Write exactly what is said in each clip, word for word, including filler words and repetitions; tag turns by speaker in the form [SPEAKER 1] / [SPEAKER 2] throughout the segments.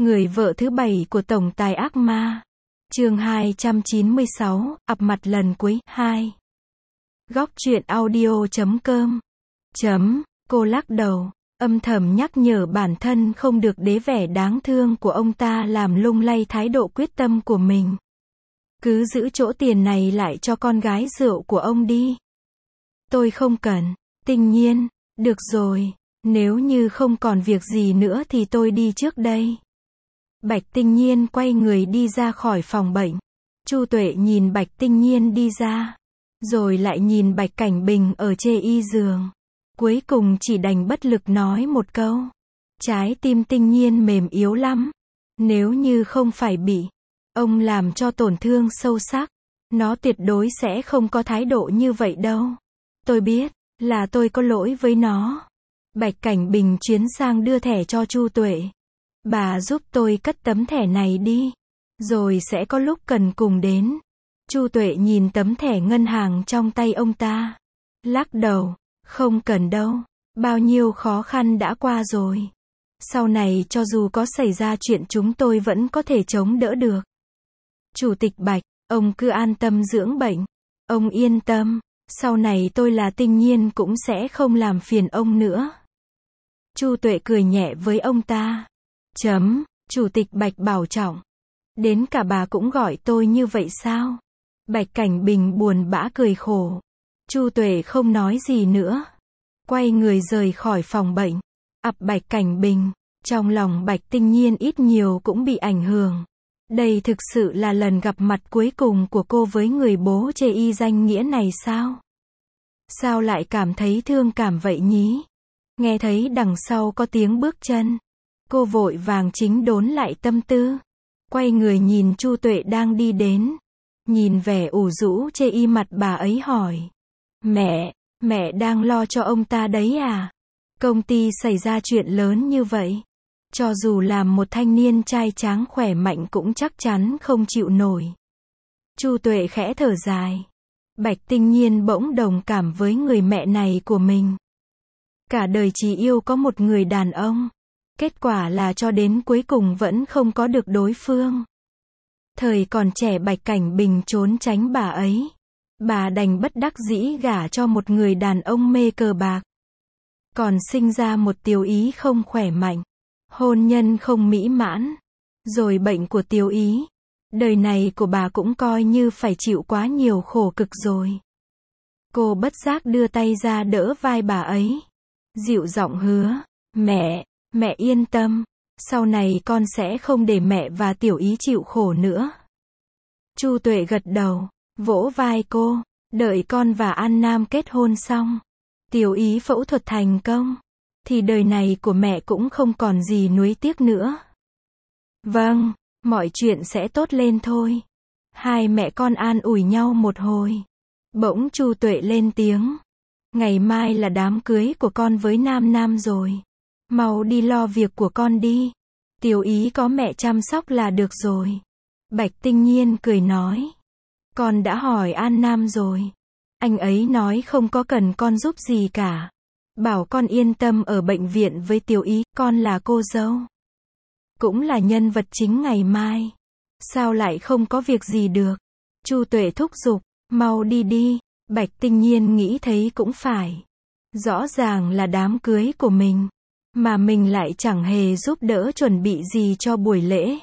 [SPEAKER 1] Người vợ thứ bảy của tổng tài ác ma. Chương hai trăm chín mươi sáu, ập mặt lần cuối, hai. Góc truyện audio chấm com. Chấm, cô lắc đầu, âm thầm nhắc nhở bản thân không được để vẻ đáng thương của ông ta làm lung lay thái độ quyết tâm của mình. Cứ giữ chỗ tiền này lại cho con gái rượu của ông đi. Tôi không cần. Tinh Nhiên, được rồi, nếu như không còn việc gì nữa thì tôi đi trước đây. Bạch Tinh Nhiên quay người đi ra khỏi phòng bệnh. Chu Tuệ nhìn Bạch Tinh Nhiên đi ra, rồi lại nhìn Bạch Cảnh Bình ở chê y giường. Cuối cùng chỉ đành bất lực nói một câu. Trái tim Tinh Nhiên mềm yếu lắm. Nếu như không phải bị ông làm cho tổn thương sâu sắc, nó tuyệt đối sẽ không có thái độ như vậy đâu. Tôi biết, là tôi có lỗi với nó. Bạch Cảnh Bình chuyến sang đưa thẻ cho Chu Tuệ. Bà giúp tôi cất tấm thẻ này đi, rồi sẽ có lúc cần cùng đến. Chu Tuệ nhìn tấm thẻ ngân hàng trong tay ông ta, lắc đầu, không cần đâu, bao nhiêu khó khăn đã qua rồi. Sau này cho dù có xảy ra chuyện chúng tôi vẫn có thể chống đỡ được. Chủ tịch Bạch, ông cứ an tâm dưỡng bệnh. Ông yên tâm, sau này tôi là Tinh Nhiên cũng sẽ không làm phiền ông nữa. Chu Tuệ cười nhẹ với ông ta. Chấm, Chủ tịch Bạch bảo trọng. Đến cả bà cũng gọi tôi như vậy sao? Bạch Cảnh Bình buồn bã cười khổ. Chu Tuệ không nói gì nữa, quay người rời khỏi phòng bệnh. Ập Bạch Cảnh Bình, trong lòng Bạch Tinh Nhiên ít nhiều cũng bị ảnh hưởng. Đây thực sự là lần gặp mặt cuối cùng của cô với người bố chê y danh nghĩa này sao? Sao lại cảm thấy thương cảm vậy nhí? Nghe thấy đằng sau có tiếng bước chân, cô vội vàng chính đốn lại tâm tư, quay người nhìn Chu Tuệ đang đi đến. Nhìn vẻ ủ rũ chê y mặt bà ấy hỏi. Mẹ, mẹ đang lo cho ông ta đấy à? Công ty xảy ra chuyện lớn như vậy, cho dù làm một thanh niên trai tráng khỏe mạnh cũng chắc chắn không chịu nổi. Chu Tuệ khẽ thở dài. Bạch Tinh Nhiên bỗng đồng cảm với người mẹ này của mình. Cả đời chỉ yêu có một người đàn ông, kết quả là cho đến cuối cùng vẫn không có được đối phương. Thời còn trẻ Bạch Cảnh Bình trốn tránh bà ấy, bà đành bất đắc dĩ gả cho một người đàn ông mê cờ bạc. Còn sinh ra một Tiểu Ý không khỏe mạnh, hôn nhân không mỹ mãn, rồi bệnh của Tiểu Ý. Đời này của bà cũng coi như phải chịu quá nhiều khổ cực rồi. Cô bất giác đưa tay ra đỡ vai bà ấy, dịu giọng hứa, mẹ, mẹ yên tâm, sau này con sẽ không để mẹ và Tiểu Ý chịu khổ nữa. Chu Tuệ gật đầu, vỗ vai cô, đợi con và An Nam kết hôn xong, Tiểu Ý phẫu thuật thành công, thì đời này của mẹ cũng không còn gì nuối tiếc nữa. Vâng, mọi chuyện sẽ tốt lên thôi. Hai mẹ con an ủi nhau một hồi. Bỗng Chu Tuệ lên tiếng. Ngày mai là đám cưới của con với Nam Nam rồi. Mau đi lo việc của con đi. Tiểu Ý có mẹ chăm sóc là được rồi. Bạch Tinh Nhiên cười nói. Con đã hỏi An Nam rồi. Anh ấy nói không có cần con giúp gì cả. Bảo con yên tâm ở bệnh viện với Tiểu Ý, con là cô dâu, cũng là nhân vật chính ngày mai. Sao lại không có việc gì được? Chu Tuệ thúc giục, mau đi đi. Bạch Tinh Nhiên nghĩ thấy cũng phải. Rõ ràng là đám cưới của mình, mà mình lại chẳng hề giúp đỡ chuẩn bị gì cho buổi lễ.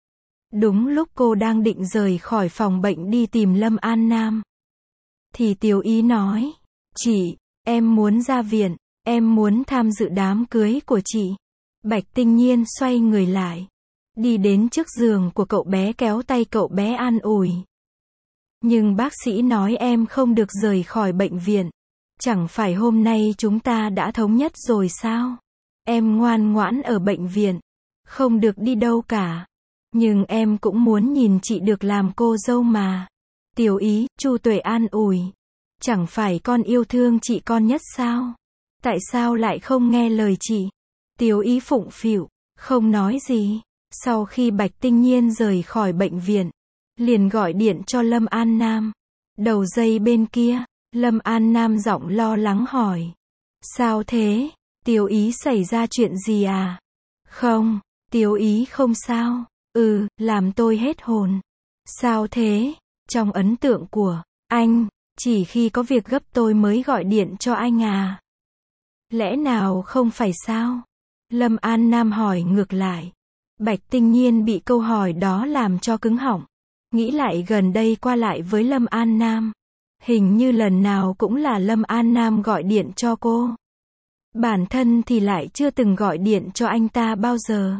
[SPEAKER 1] Đúng lúc cô đang định rời khỏi phòng bệnh đi tìm Lâm An Nam, thì Tiểu Ý nói, chị, em muốn ra viện, em muốn tham dự đám cưới của chị. Bạch Tinh Nhiên xoay người lại, đi đến trước giường của cậu bé kéo tay cậu bé an ủi. Nhưng bác sĩ nói em không được rời khỏi bệnh viện. Chẳng phải hôm nay chúng ta đã thống nhất rồi sao? Em ngoan ngoãn ở bệnh viện, không được đi đâu cả. Nhưng em cũng muốn nhìn chị được làm cô dâu mà. Tiểu Ý, Chu Tuệ an ủi. Chẳng phải con yêu thương chị con nhất sao? Tại sao lại không nghe lời chị? Tiểu Ý phụng phịu, không nói gì. Sau khi Bạch Tinh Nhiên rời khỏi bệnh viện, liền gọi điện cho Lâm An Nam. Đầu dây bên kia, Lâm An Nam giọng lo lắng hỏi. Sao thế? Tiểu Ý xảy ra chuyện gì à? Không, Tiếu Ý không sao. Ừ, làm tôi hết hồn. Sao thế? Trong ấn tượng của anh, chỉ khi có việc gấp tôi mới gọi điện cho anh à? Lẽ nào không phải sao? Lâm An Nam hỏi ngược lại. Bạch Tinh Nhiên bị câu hỏi đó làm cho cứng họng. Nghĩ lại gần đây qua lại với Lâm An Nam. Hình như lần nào cũng là Lâm An Nam gọi điện cho cô. Bản thân thì lại chưa từng gọi điện cho anh ta bao giờ.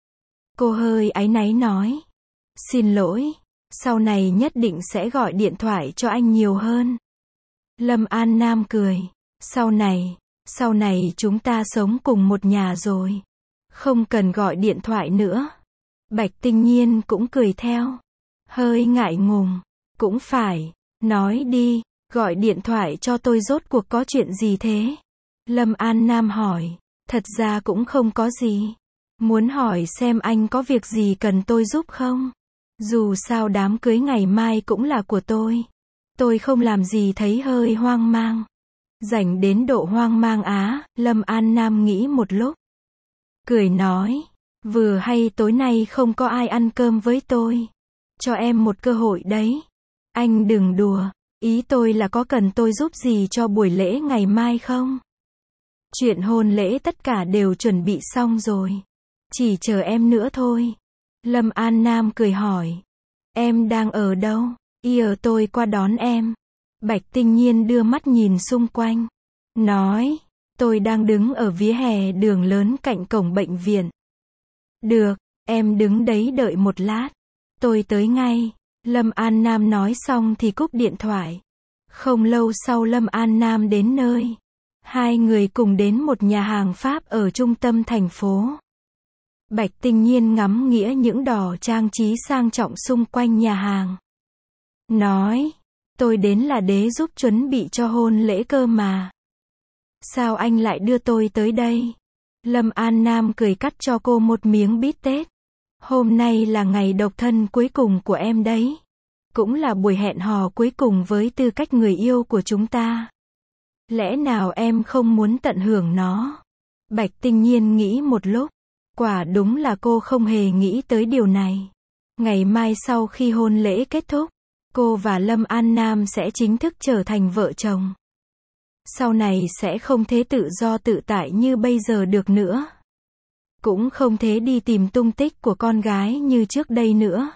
[SPEAKER 1] Cô hơi áy náy nói. Xin lỗi, sau này nhất định sẽ gọi điện thoại cho anh nhiều hơn. Lâm An Nam cười. Sau này, sau này chúng ta sống cùng một nhà rồi. Không cần gọi điện thoại nữa. Bạch Tinh Nhiên cũng cười theo. Hơi ngại ngùng. Cũng phải. Nói đi, gọi điện thoại cho tôi rốt cuộc có chuyện gì thế? Lâm An Nam hỏi. Thật ra cũng không có gì. Muốn hỏi xem anh có việc gì cần tôi giúp không? Dù sao đám cưới ngày mai cũng là của tôi. Tôi không làm gì thấy hơi hoang mang. Rảnh đến độ hoang mang á, Lâm An Nam nghĩ một lúc. Cười nói. Vừa hay tối nay không có ai ăn cơm với tôi. Cho em một cơ hội đấy. Anh đừng đùa. Ý tôi là có cần tôi giúp gì cho buổi lễ ngày mai không? Chuyện hôn lễ tất cả đều chuẩn bị xong rồi. Chỉ chờ em nữa thôi. Lâm An Nam cười hỏi. Em đang ở đâu? Giờ tôi qua đón em. Bạch Tinh Nhiên đưa mắt nhìn xung quanh. Nói. Tôi đang đứng ở vỉa hè đường lớn cạnh cổng bệnh viện. Được, em đứng đấy đợi một lát. Tôi tới ngay. Lâm An Nam nói xong thì cúp điện thoại. Không lâu sau Lâm An Nam đến nơi. Hai người cùng đến một nhà hàng Pháp ở trung tâm thành phố. Bạch Tinh Nhiên ngắm nghĩa những đỏ trang trí sang trọng xung quanh nhà hàng. Nói, tôi đến là để giúp chuẩn bị cho hôn lễ cơ mà. Sao anh lại đưa tôi tới đây? Lâm An Nam cười cắt cho cô một miếng bít tết. Hôm nay là ngày độc thân cuối cùng của em đấy. Cũng là buổi hẹn hò cuối cùng với tư cách người yêu của chúng ta. Lẽ nào em không muốn tận hưởng nó? Bạch Tinh Nhiên nghĩ một lúc. Quả đúng là cô không hề nghĩ tới điều này. Ngày mai sau khi hôn lễ kết thúc, cô và Lâm An Nam sẽ chính thức trở thành vợ chồng. Sau này sẽ không thể tự do tự tại như bây giờ được nữa. Cũng không thể đi tìm tung tích của con gái như trước đây nữa.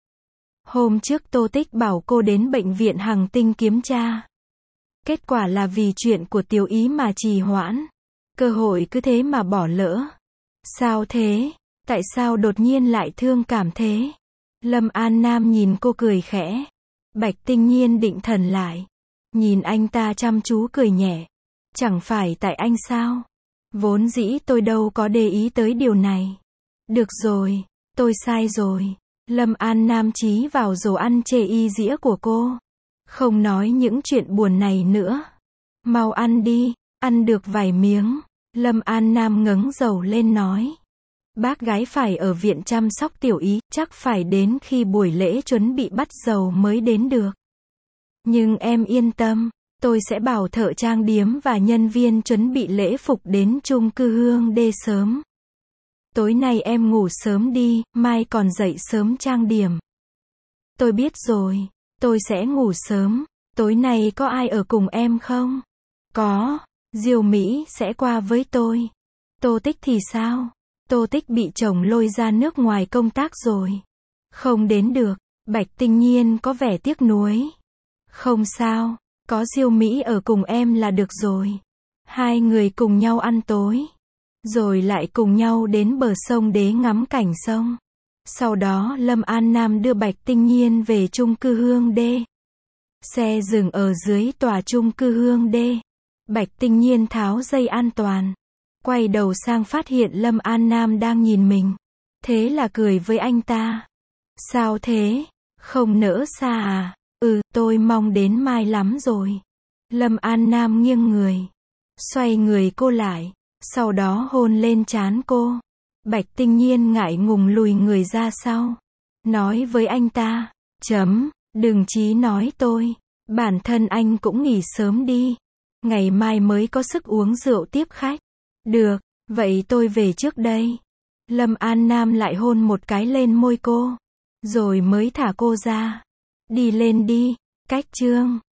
[SPEAKER 1] Hôm trước Tô Tích bảo cô đến bệnh viện Hằng Tinh kiểm tra. Kết quả là vì chuyện của Tiếu Ý mà trì hoãn. Cơ hội cứ thế mà bỏ lỡ. Sao thế? Tại sao đột nhiên lại thương cảm thế? Lâm An Nam nhìn cô cười khẽ. Bạch Tinh Nhiên định thần lại. Nhìn anh ta chăm chú cười nhẹ. Chẳng phải tại anh sao? Vốn dĩ tôi đâu có để ý tới điều này. Được rồi, tôi sai rồi. Lâm An Nam chí vào dồ ăn chê y dĩa của cô. Không nói những chuyện buồn này nữa. Mau ăn đi, ăn được vài miếng. Lâm An Nam ngẩng đầu lên nói. Bác gái phải ở viện chăm sóc Tiểu Ý, chắc phải đến khi buổi lễ chuẩn bị bắt dầu mới đến được. Nhưng em yên tâm, tôi sẽ bảo thợ trang điểm và nhân viên chuẩn bị lễ phục đến chung cư Hương Đê sớm. Tối nay em ngủ sớm đi, mai còn dậy sớm trang điểm. Tôi biết rồi, tôi sẽ ngủ sớm. Tối nay có ai ở cùng em không? Có, Diêu Mỹ sẽ qua với tôi. Tô Tích thì sao? Tô Tích bị chồng lôi ra nước ngoài công tác rồi. Không đến được. Bạch Tinh Nhiên có vẻ tiếc nuối. Không sao, có Diêu Mỹ ở cùng em là được rồi. Hai người cùng nhau ăn tối. Rồi lại cùng nhau đến bờ sông để ngắm cảnh sông. Sau đó Lâm An Nam đưa Bạch Tinh Nhiên về chung cư Hương Đê. Xe dừng ở dưới tòa chung cư Hương Đê. Bạch Tinh Nhiên tháo dây an toàn. Quay đầu sang phát hiện Lâm An Nam đang nhìn mình. Thế là cười với anh ta. Sao thế? Không nỡ xa à? Ừ, tôi mong đến mai lắm rồi. Lâm An Nam nghiêng người. Xoay người cô lại. Sau đó hôn lên trán cô. Bạch Tinh Nhiên ngại ngùng lùi người ra sau. Nói với anh ta. Chấm, đừng chí nói tôi. Bản thân anh cũng nghỉ sớm đi. Ngày mai mới có sức uống rượu tiếp khách. Được, vậy tôi về trước đây. Lâm An Nam lại hôn một cái lên môi cô. Rồi mới thả cô ra. Đi lên đi. Cách chương